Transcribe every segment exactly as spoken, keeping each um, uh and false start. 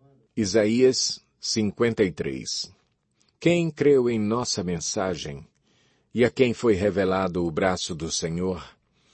Isaías cinquenta e três. Quem creu em nossa mensagem? E a quem foi revelado o braço do Senhor?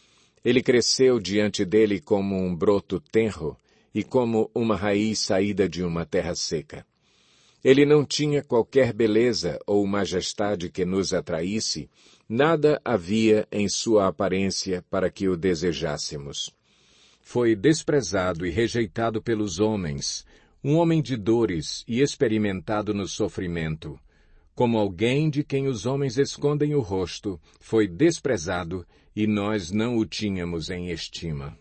Ele cresceu diante dele como um broto tenro e como uma raiz saída de uma terra seca. Ele não tinha qualquer beleza ou majestade que nos atraísse, nada havia em sua aparência para que o desejássemos. Foi desprezado e rejeitado pelos homens, um homem de dores e experimentado no sofrimento. Como alguém de quem os homens escondem o rosto, foi desprezado e nós não o tínhamos em estima.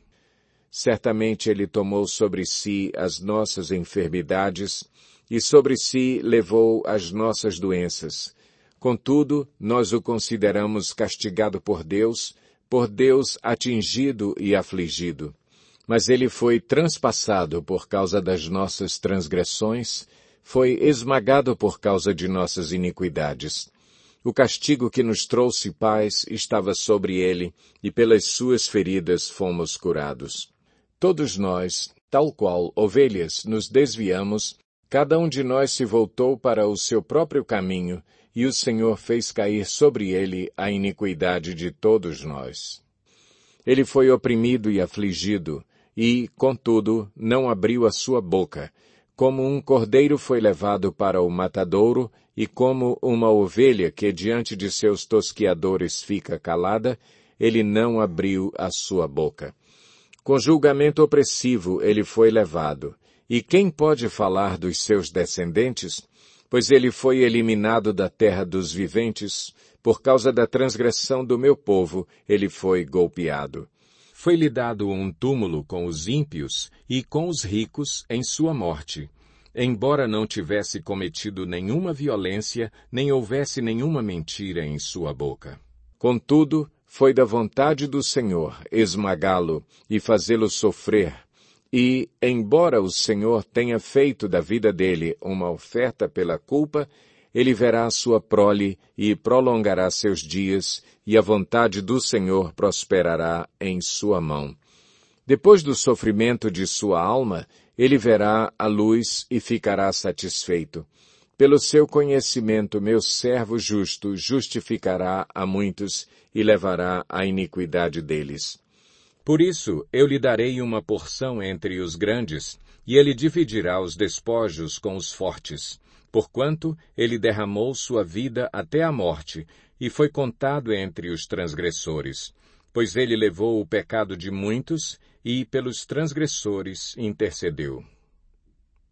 Certamente ele tomou sobre si as nossas enfermidades e sobre si levou as nossas doenças. Contudo, nós o consideramos castigado por Deus, por Deus atingido e afligido. Mas ele foi transpassado por causa das nossas transgressões, foi esmagado por causa de nossas iniquidades. O castigo que nos trouxe paz estava sobre ele, e pelas suas feridas fomos curados. Todos nós, tal qual ovelhas, nos desviamos, cada um de nós se voltou para o seu próprio caminho, e o Senhor fez cair sobre ele a iniquidade de todos nós. Ele foi oprimido e afligido, e, contudo, não abriu a sua boca. Como um cordeiro foi levado para o matadouro, e como uma ovelha que diante de seus tosquiadores fica calada, ele não abriu a sua boca. Com julgamento opressivo ele foi levado. E quem pode falar dos seus descendentes? Pois ele foi eliminado da terra dos viventes, por causa da transgressão do meu povo, ele foi golpeado. Foi-lhe dado um túmulo com os ímpios e com os ricos em sua morte, embora não tivesse cometido nenhuma violência, nem houvesse nenhuma mentira em sua boca. Contudo, foi da vontade do Senhor esmagá-lo e fazê-lo sofrer, e, embora o Senhor tenha feito da vida dele uma oferta pela culpa, ele verá a sua prole e prolongará seus dias, e a vontade do Senhor prosperará em sua mão. Depois do sofrimento de sua alma, ele verá a luz e ficará satisfeito. Pelo seu conhecimento, meu servo justo justificará a muitos e levará a iniquidade deles. Por isso, eu lhe darei uma porção entre os grandes, e ele dividirá os despojos com os fortes. Porquanto ele derramou sua vida até a morte, e foi contado entre os transgressores. Pois ele levou o pecado de muitos, e pelos transgressores intercedeu.